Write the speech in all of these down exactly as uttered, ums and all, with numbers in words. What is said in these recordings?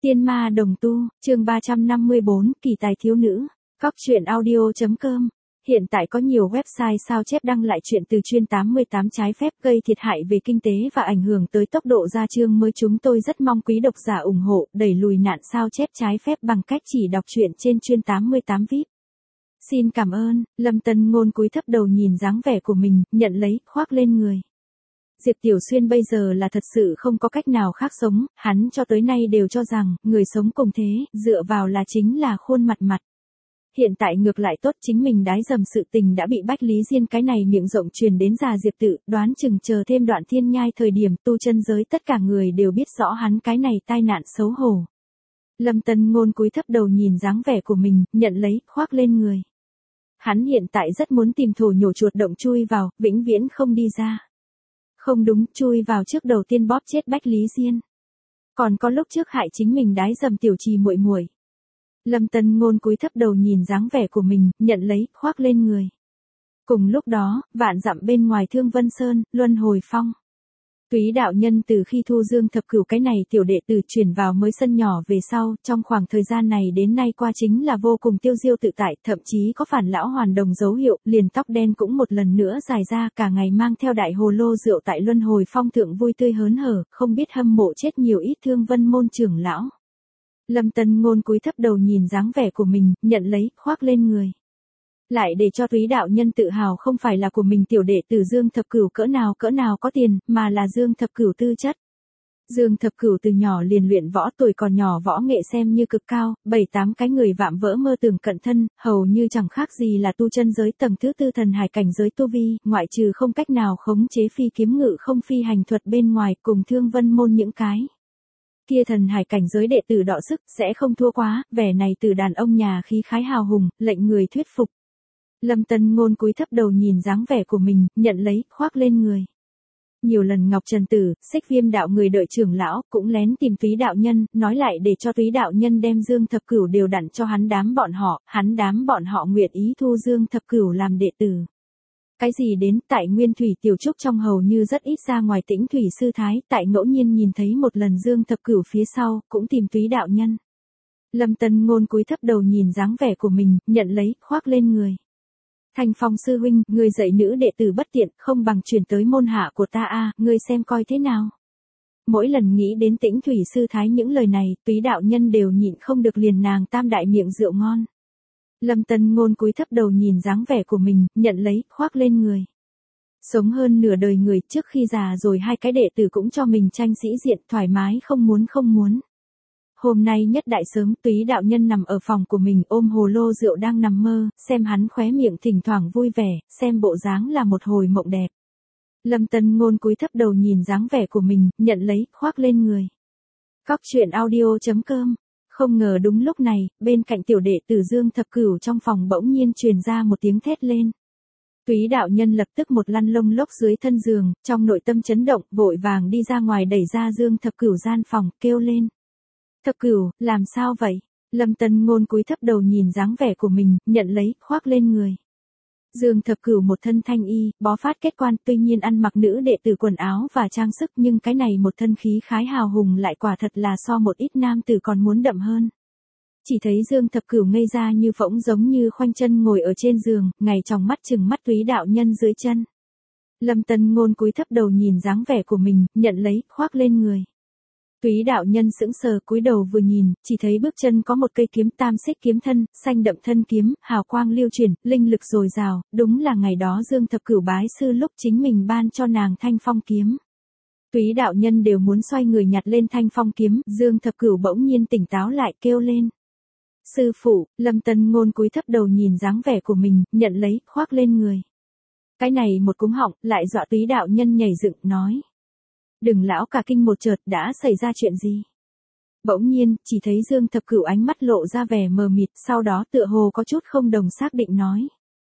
Tiên ma đồng tu, chương ba trăm năm mươi bốn, kỳ tài thiếu nữ. Cóc truyện audio chấm com. Hiện tại có nhiều website sao chép đăng lại chuyện từ chuyên tám mươi tám trái phép gây thiệt hại về kinh tế và ảnh hưởng tới tốc độ ra chương mới. Chúng tôi rất mong quý độc giả ủng hộ, đẩy lùi nạn sao chép trái phép bằng cách chỉ đọc truyện trên chuyên tám mươi tám vi ai pi. Xin cảm ơn. Lâm Tân Ngôn cúi thấp đầu nhìn dáng vẻ của mình, nhận lấy, khoác lên người. Diệp Tiểu Xuyên bây giờ là thật sự không có cách nào khác sống, hắn cho tới nay đều cho rằng, người sống cùng thế, dựa vào là chính là khuôn mặt mặt. Hiện tại ngược lại tốt, chính mình đái dầm sự tình đã bị Bách Lý Diên cái này miệng rộng truyền đến già Diệp Tự, đoán chừng chờ thêm đoạn thiên nhai thời điểm tu chân giới tất cả người đều biết rõ hắn cái này tai nạn xấu hổ. Lâm Tân Ngôn cúi thấp đầu nhìn dáng vẻ của mình, nhận lấy, khoác lên người. Hắn hiện tại rất muốn tìm thổ nhổ chuột động chui vào, vĩnh viễn không đi ra. Không đúng, chui vào trước đầu tiên bóp chết Bách Lý Diên. Còn có lúc trước hại chính mình đái dầm tiểu trì muội muội. Lâm Tân Ngôn cúi thấp đầu nhìn dáng vẻ của mình, nhận lấy, khoác lên người. Cùng lúc đó, vạn dặm bên ngoài Thương Vân Sơn, Luân Hồi Phong. Túy đạo nhân từ khi thu Dương Thập Cửu cái này tiểu đệ tử chuyển vào mới sân nhỏ về sau, trong khoảng thời gian này đến nay qua chính là vô cùng tiêu diêu tự tại, thậm chí có phản lão hoàn đồng dấu hiệu, liền tóc đen cũng một lần nữa dài ra, cả ngày mang theo đại hồ lô rượu tại Luân Hồi Phong thượng vui tươi hớn hở, không biết hâm mộ chết nhiều ít Thương Vân môn trưởng lão. Lâm Tân Ngôn cúi thấp đầu nhìn dáng vẻ của mình, nhận lấy, khoác lên người. Lại để cho túy đạo nhân tự hào không phải là của mình tiểu đệ tử Dương Thập Cửu cỡ nào cỡ nào có tiền, mà là Dương Thập Cửu tư chất. Dương Thập Cửu từ nhỏ liền luyện võ, tuổi còn nhỏ võ nghệ xem như cực cao, bảy tám cái người vạm vỡ mơ tưởng cận thân, hầu như chẳng khác gì là tu chân giới tầng thứ tư thần hải cảnh giới tu vi, ngoại trừ không cách nào khống chế phi kiếm ngự không phi hành thuật bên ngoài, cùng Thương Vân môn những cái kia thần hải cảnh giới đệ tử đọ sức, sẽ không thua quá, vẻ này từ đàn ông nhà khí khái hào hùng, lệnh người thuyết phục. Lâm Tân Ngôn cúi thấp đầu nhìn dáng vẻ của mình, nhận lấy, khoác lên người. Nhiều lần Ngọc Trần Tử, Xích Viêm đạo người đợi trưởng lão, cũng lén tìm Túy đạo nhân, nói lại để cho Túy đạo nhân đem Dương Thập Cửu đều đặn cho hắn đám bọn họ, hắn đám bọn họ nguyện ý thu Dương Thập Cửu làm đệ tử. Cái gì đến, tại Nguyên Thủy Tiểu Trúc trong hầu như rất ít ra ngoài Tĩnh Thủy sư thái, tại ngẫu nhiên nhìn thấy một lần Dương Thập Cửu phía sau, cũng tìm Túy đạo nhân. Lâm Tân Ngôn cúi thấp đầu nhìn dáng vẻ của mình, nhận lấy, khoác lên người. Thanh Phong sư huynh, ngươi dạy nữ đệ tử bất tiện, không bằng chuyển tới môn hạ của ta a, ngươi xem coi thế nào. Mỗi lần nghĩ đến Tĩnh Thủy sư thái những lời này, Túy đạo nhân đều nhịn không được liền nàng tam đại miệng rượu ngon. Lâm Tân Ngôn cúi thấp đầu nhìn dáng vẻ của mình, nhận lấy, khoác lên người. Sống hơn nửa đời người, trước khi già rồi hai cái đệ tử cũng cho mình tranh sĩ diện, thoải mái không muốn không muốn. Hôm nay nhất đại sớm, Túy đạo nhân nằm ở phòng của mình ôm hồ lô rượu đang nằm mơ, xem hắn khóe miệng thỉnh thoảng vui vẻ, xem bộ dáng là một hồi mộng đẹp. Lâm Tân Ngôn cúi thấp đầu nhìn dáng vẻ của mình, nhận lấy, khoác lên người. Cóc truyện audio chấm com. Không ngờ đúng lúc này, bên cạnh tiểu đệ tử Dương Thập Cửu trong phòng bỗng nhiên truyền ra một tiếng thét lên. Túy đạo nhân lập tức một lăn lông lốc dưới thân giường, trong nội tâm chấn động, vội vàng đi ra ngoài đẩy ra Dương Thập Cửu gian phòng, kêu lên. Thập Cửu, làm sao vậy? Lâm Tân Ngôn cúi thấp đầu nhìn dáng vẻ của mình, nhận lấy, khoác lên người. Dương Thập Cửu một thân thanh y, bó phát kết quan, tuy nhiên ăn mặc nữ đệ tử quần áo và trang sức, nhưng cái này một thân khí khái hào hùng lại quả thật là so một ít nam tử còn muốn đậm hơn. Chỉ thấy Dương Thập Cửu ngây ra như phỗng, giống như khoanh chân ngồi ở trên giường, ngày tròng mắt chừng mắt Túy đạo nhân dưới chân. Lâm Tân Ngôn cúi thấp đầu nhìn dáng vẻ của mình, nhận lấy, khoác lên người. Túy đạo nhân sững sờ cúi đầu vừa nhìn, chỉ thấy bước chân có một cây kiếm tam xích kiếm thân, xanh đậm thân kiếm, hào quang lưu chuyển, linh lực dồi dào, đúng là ngày đó Dương Thập Cửu bái sư lúc chính mình ban cho nàng Thanh Phong kiếm. Túy đạo nhân đều muốn xoay người nhặt lên Thanh Phong kiếm, Dương Thập Cửu bỗng nhiên tỉnh táo lại, kêu lên. Sư phụ, Lâm Tân Ngôn cúi thấp đầu nhìn dáng vẻ của mình, nhận lấy, khoác lên người. Cái này một cúng họng, lại dọa Túy đạo nhân nhảy dựng, nói. Đừng lão cả kinh một chợt, đã xảy ra chuyện gì? Bỗng nhiên, chỉ thấy Dương Thập Cửu ánh mắt lộ ra vẻ mờ mịt, sau đó tựa hồ có chút không đồng xác định nói.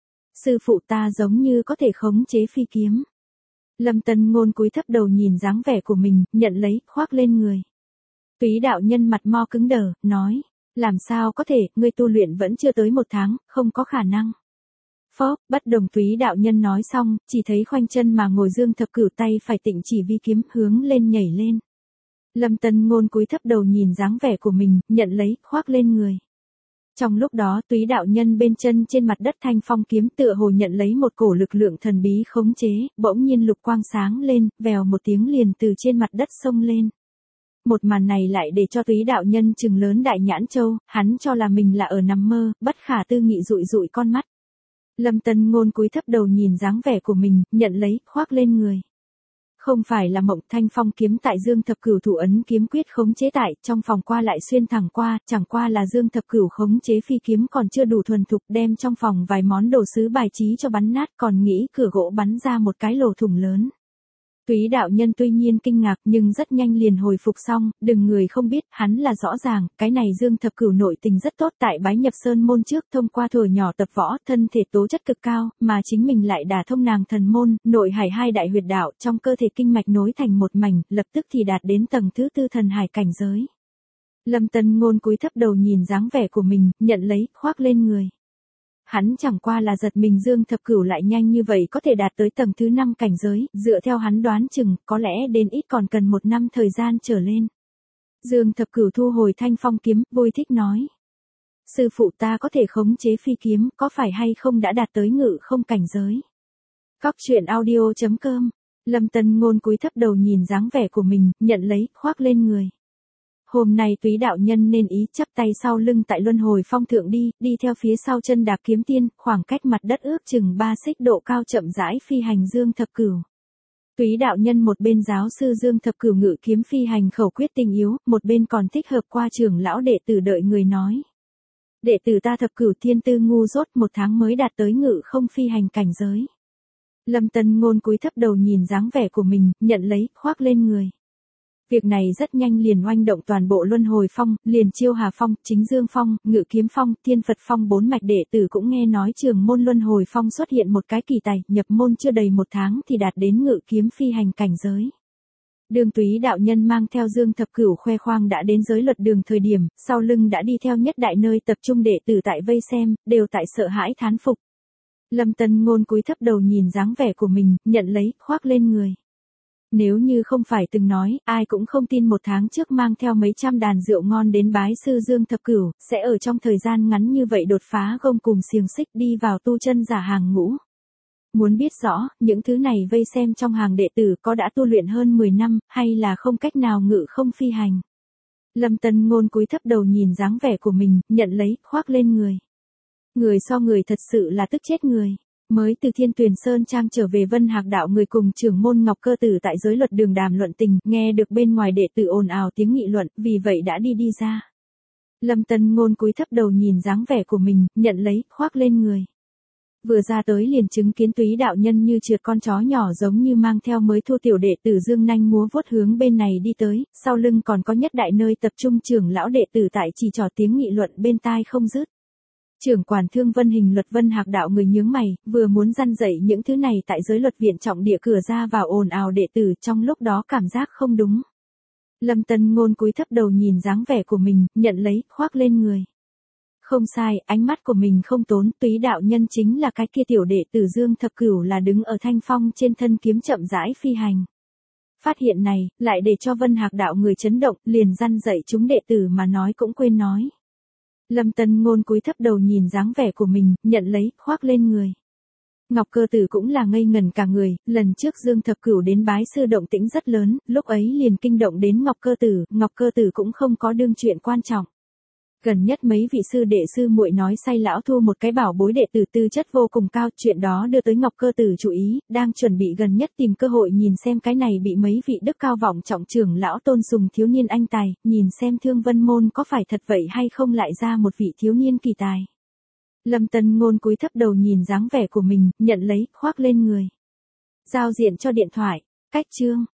Sư phụ ta giống như có thể khống chế phi kiếm. Lâm Tân Ngôn cúi thấp đầu nhìn dáng vẻ của mình, nhận lấy, khoác lên người. Túy đạo nhân mặt mo cứng đờ, nói. Làm sao có thể, ngươi tu luyện vẫn chưa tới một tháng, không có khả năng. Phó, bất đồng Túy đạo nhân nói xong, chỉ thấy khoanh chân mà ngồi Dương Thập Cửu tay phải tịnh chỉ vi kiếm, hướng lên nhảy lên. Lâm Tân Ngôn cúi thấp đầu nhìn dáng vẻ của mình, nhận lấy, khoác lên người. Trong lúc đó Túy đạo nhân bên chân trên mặt đất thanh phong kiếm tựa hồ nhận lấy một cổ lực lượng thần bí khống chế, bỗng nhiên lục quang sáng lên, vèo một tiếng liền từ trên mặt đất xông lên. Một màn này lại để cho Túy đạo nhân trừng lớn đại nhãn châu, hắn cho là mình là ở nằm mơ, bất khả tư nghị dụi dụi con mắt. Lâm Tân Ngôn cúi thấp đầu nhìn dáng vẻ của mình, nhận lấy, khoác lên người. Không phải là mộng, thanh phong kiếm tại Dương Thập Cửu thủ ấn kiếm quyết khống chế tại, trong phòng qua lại xuyên thẳng qua, chẳng qua là Dương Thập Cửu khống chế phi kiếm còn chưa đủ thuần thục, đem trong phòng vài món đồ sứ bài trí cho bắn nát, còn nghĩ cửa gỗ bắn ra một cái lỗ thủng lớn. Túy đạo nhân tuy nhiên kinh ngạc nhưng rất nhanh liền hồi phục xong, đừng người không biết, hắn là rõ ràng, cái này Dương Thập Cửu nội tình rất tốt tại bái nhập sơn môn trước thông qua thuở nhỏ tập võ, thân thể tố chất cực cao, mà chính mình lại đả thông nàng thần môn, nội hải hai đại huyệt đạo, trong cơ thể kinh mạch nối thành một mảnh, lập tức thì đạt đến tầng thứ tư thần hải cảnh giới. Lâm Tân Ngôn cúi thấp đầu nhìn dáng vẻ của mình, nhận lấy, khoác lên người. Hắn chẳng qua là giật mình Dương Thập Cửu lại nhanh như vậy có thể đạt tới tầng thứ năm cảnh giới, dựa theo hắn đoán chừng, có lẽ đến ít còn cần một năm thời gian trở lên. Dương Thập Cửu thu hồi thanh phong kiếm, vui thích nói. Sư phụ ta có thể khống chế phi kiếm, có phải hay không đã đạt tới ngự không cảnh giới. Cóc truyện audio chấm com. Lâm Tân Ngôn cúi thấp đầu nhìn dáng vẻ của mình, nhận lấy, khoác lên người. Hôm nay Túy đạo nhân nên ý chắp tay sau lưng tại luân hồi phong thượng đi, đi theo phía sau chân đạp kiếm tiên, khoảng cách mặt đất ước chừng ba xích độ cao chậm rãi phi hành Dương Thập Cửu. Túy đạo nhân một bên giáo sư Dương Thập Cửu ngự kiếm phi hành khẩu quyết tinh yếu, một bên còn thích hợp qua trưởng lão đệ tử đợi người nói. Đệ tử ta Thập Cửu thiên tư ngu dốt một tháng mới đạt tới ngự không phi hành cảnh giới. Lâm Tân Ngôn cúi thấp đầu nhìn dáng vẻ của mình, nhận lấy, khoác lên người. Việc này rất nhanh liền oanh động toàn bộ luân hồi phong, liền Chiêu Hà phong, Chính Dương phong, Ngự Kiếm phong, Thiên Phật phong bốn mạch đệ tử cũng nghe nói trường môn luân hồi phong xuất hiện một cái kỳ tài, nhập môn chưa đầy một tháng thì đạt đến ngự kiếm phi hành cảnh giới. Đường Túy đạo nhân mang theo Dương Thập Cửu khoe khoang đã đến giới luật đường thời điểm, sau lưng đã đi theo nhất đại nơi tập trung đệ tử tại vây xem, đều tại sợ hãi thán phục. Lâm Tân Ngôn cúi thấp đầu nhìn dáng vẻ của mình, nhận lấy, khoác lên người. Nếu như không phải từng nói, ai cũng không tin một tháng trước mang theo mấy trăm đàn rượu ngon đến bái sư Dương Thập Cửu, sẽ ở trong thời gian ngắn như vậy đột phá gông cùng xiềng xích đi vào tu chân giả hàng ngũ. Muốn biết rõ, những thứ này vây xem trong hàng đệ tử có đã tu luyện hơn mười năm, hay là không cách nào ngự không phi hành. Lâm Tân Ngôn cúi thấp đầu nhìn dáng vẻ của mình, nhận lấy, khoác lên người. Người so người thật sự là tức chết người. Mới từ Thiên Tuyền Sơn Trang trở về Vân Hạc đạo người cùng trưởng môn Ngọc Cơ Tử tại giới luật đường đàm luận tình, nghe được bên ngoài đệ tử ồn ào tiếng nghị luận, vì vậy đã đi đi ra. Lâm Tân Ngôn cúi thấp đầu nhìn dáng vẻ của mình, nhận lấy, khoác lên người. Vừa ra tới liền chứng kiến Túy đạo nhân như trượt con chó nhỏ giống như mang theo mới thu tiểu đệ tử dương nanh múa vuốt hướng bên này đi tới, sau lưng còn có nhất đại nơi tập trung trưởng lão đệ tử tại chỉ trò tiếng nghị luận bên tai không dứt. Trưởng quản Thương Vân Hình Luật Vân Hạc đạo người nhướng mày, vừa muốn răn dậy những thứ này tại giới luật viện trọng địa cửa ra vào ồn ào đệ tử, trong lúc đó cảm giác không đúng. Lâm Tân Ngôn cúi thấp đầu nhìn dáng vẻ của mình, nhận lấy, khoác lên người. Không sai, ánh mắt của mình không tốn, Túy đạo nhân chính là cái kia tiểu đệ tử Dương Thập Cửu là đứng ở thanh phong trên thân kiếm chậm rãi phi hành. Phát hiện này, lại để cho Vân Hạc đạo người chấn động, liền răn dậy chúng đệ tử mà nói cũng quên nói. Lâm Tân Ngôn cúi thấp đầu nhìn dáng vẻ của mình, nhận lấy, khoác lên người. Ngọc Cơ Tử cũng là ngây ngẩn cả người, lần trước Dương Thập Cửu đến bái sư động tĩnh rất lớn, lúc ấy liền kinh động đến Ngọc Cơ Tử, Ngọc Cơ Tử cũng không có đương chuyện quan trọng. Gần nhất mấy vị sư đệ sư muội nói say lão thu một cái bảo bối đệ tử tư chất vô cùng cao, chuyện đó đưa tới Ngọc Cơ Tử chú ý, đang chuẩn bị gần nhất tìm cơ hội nhìn xem cái này bị mấy vị đức cao vọng trọng trưởng lão tôn sùng thiếu niên anh tài, nhìn xem Thương Vân môn có phải thật vậy hay không lại ra một vị thiếu niên kỳ tài. Lâm Tân Ngôn cúi thấp đầu nhìn dáng vẻ của mình, nhận lấy, khoác lên người. Giao diện cho điện thoại, cách chương.